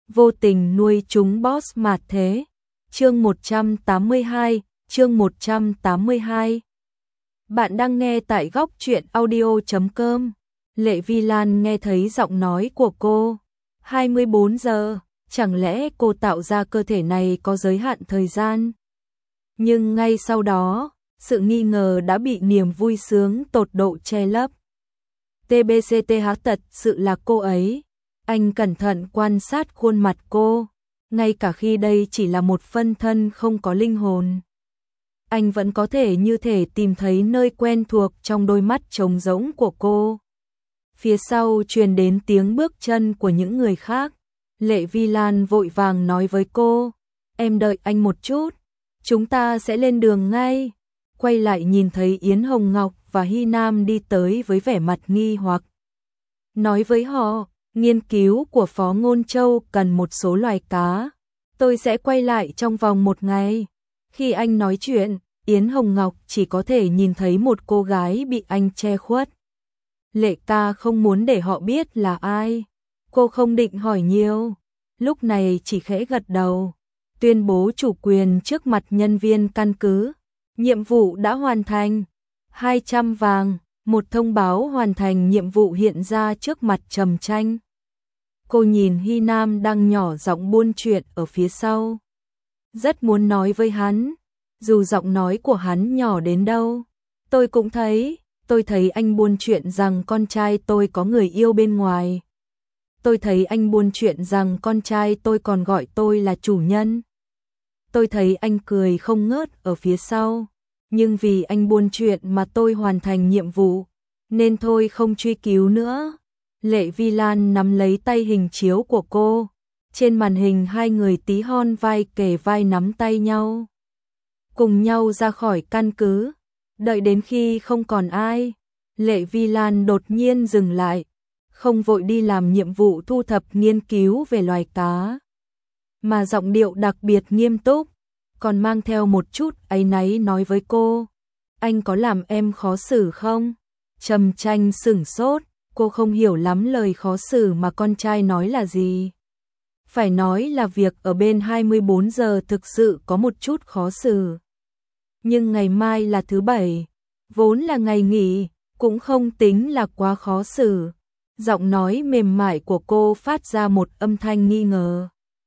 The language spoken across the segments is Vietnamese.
vô tình nuôi chúng boss mà thế. Chương 182, chương 182. Bạn đang nghe tại góc truyện audio.com. Lệ Vi Lan nghe thấy giọng nói của cô. 24 giờ, chẳng lẽ cô tạo ra cơ thể này có giới hạn thời gian? Nhưng ngay sau đó, sự nghi ngờ đã bị niềm vui sướng tột độ che lấp. TBCTH thật sự là cô ấy. Anh cẩn thận quan sát khuôn mặt cô, ngay cả khi đây chỉ là một phân thân không có linh hồn. Anh vẫn có thể như thể tìm thấy nơi quen thuộc trong đôi mắt trống rỗng của cô. Phía sau truyền đến tiếng bước chân của những người khác. Lệ Vi Lan vội vàng nói với cô, em đợi anh một chút, chúng ta sẽ lên đường ngay. Quay lại nhìn thấy Yến Hồng Ngọc và Hy Nam đi tới với vẻ mặt nghi hoặc. Nói với họ, nghiên cứu của Phó Ngôn Châu cần một số loài cá. Tôi sẽ quay lại trong vòng 1 ngày. Khi anh nói chuyện, Yến Hồng Ngọc chỉ có thể nhìn thấy một cô gái bị anh che khuất. Lệ ca không muốn để họ biết là ai. Cô không định hỏi nhiều. Lúc này chỉ khẽ gật đầu. Tuyên bố chủ quyền trước mặt nhân viên căn cứ. Nhiệm vụ đã hoàn thành. 200 vàng. Một thông báo hoàn thành nhiệm vụ hiện ra trước mặt Trầm Tranh. Cô nhìn Hy Nam đang nhỏ giọng buôn chuyện ở phía sau. Rất muốn nói với hắn, dù giọng nói của hắn nhỏ đến đâu. Tôi cũng thấy, tôi thấy anh buôn chuyện rằng con trai tôi có người yêu bên ngoài. Tôi thấy anh buôn chuyện rằng con trai tôi còn gọi tôi là chủ nhân. Tôi thấy anh cười không ngớt ở phía sau. Nhưng vì anh buôn chuyện mà tôi hoàn thành nhiệm vụ, nên thôi không truy cứu nữa. Lệ Vi Lan nắm lấy tay hình chiếu của cô. Trên màn hình hai người tí hon vai kề vai nắm tay nhau. Cùng nhau ra khỏi căn cứ. Đợi đến khi không còn ai, Lệ Vi Lan đột nhiên dừng lại. Không vội đi làm nhiệm vụ thu thập nghiên cứu về loài cá. Mà giọng điệu đặc biệt nghiêm túc, còn mang theo một chút áy náy nói với cô. Anh có làm em khó xử không? Trầm Tranh sửng sốt, cô không hiểu lắm lời khó xử mà con trai nói là gì. Phải nói là việc ở bên 24 giờ thực sự có một chút khó xử. Nhưng ngày mai là thứ Bảy, vốn là ngày nghỉ, cũng không tính là quá khó xử. Giọng nói mềm mại của cô phát ra một âm thanh nghi ngờ.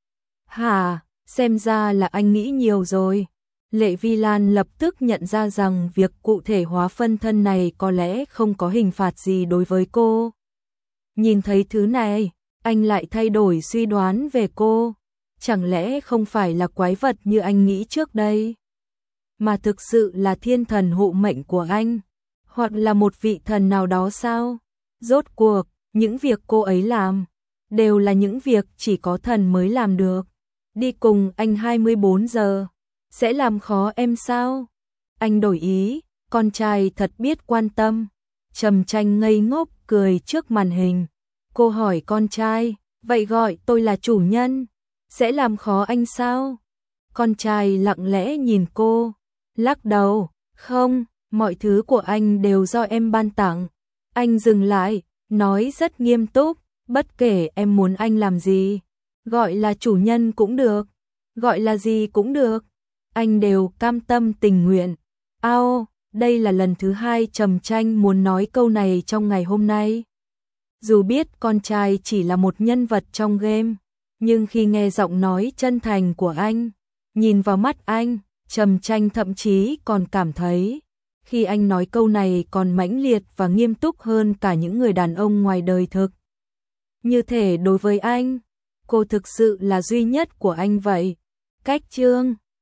Hả, xem ra là anh nghĩ nhiều rồi. Lệ Vi Lan lập tức nhận ra rằng việc cụ thể hóa phân thân này có lẽ không có hình phạt gì đối với cô. Nhìn thấy thứ này, anh lại thay đổi suy đoán về cô. Chẳng lẽ không phải là quái vật như anh nghĩ trước đây, mà thực sự là thiên thần hộ mệnh của anh, hoặc là một vị thần nào đó sao? Rốt cuộc, những việc cô ấy làm đều là những việc chỉ có thần mới làm được. Đi cùng anh 24 giờ sẽ làm khó em sao? Anh đổi ý, con trai thật biết quan tâm. Trầm Tranh ngây ngốc cười trước màn hình. Cô hỏi con trai, vậy gọi tôi là chủ nhân, sẽ làm khó anh sao? Con trai lặng lẽ nhìn cô, lắc đầu, không, mọi thứ của anh đều do em ban tặng. Anh dừng lại, nói rất nghiêm túc, bất kể em muốn anh làm gì, gọi là chủ nhân cũng được, gọi là gì cũng được, anh đều cam tâm tình nguyện. Ao, đây là lần thứ 2 Trầm Tranh muốn nói câu này trong ngày hôm nay. Dù biết con trai chỉ là một nhân vật trong game, nhưng khi nghe giọng nói chân thành của anh, nhìn vào mắt anh, Trầm Tranh thậm chí còn cảm thấy, khi anh nói câu này còn mãnh liệt và nghiêm túc hơn cả những người đàn ông ngoài đời thực. Như thể đối với anh, cô thực sự là duy nhất của anh vậy. Cách chương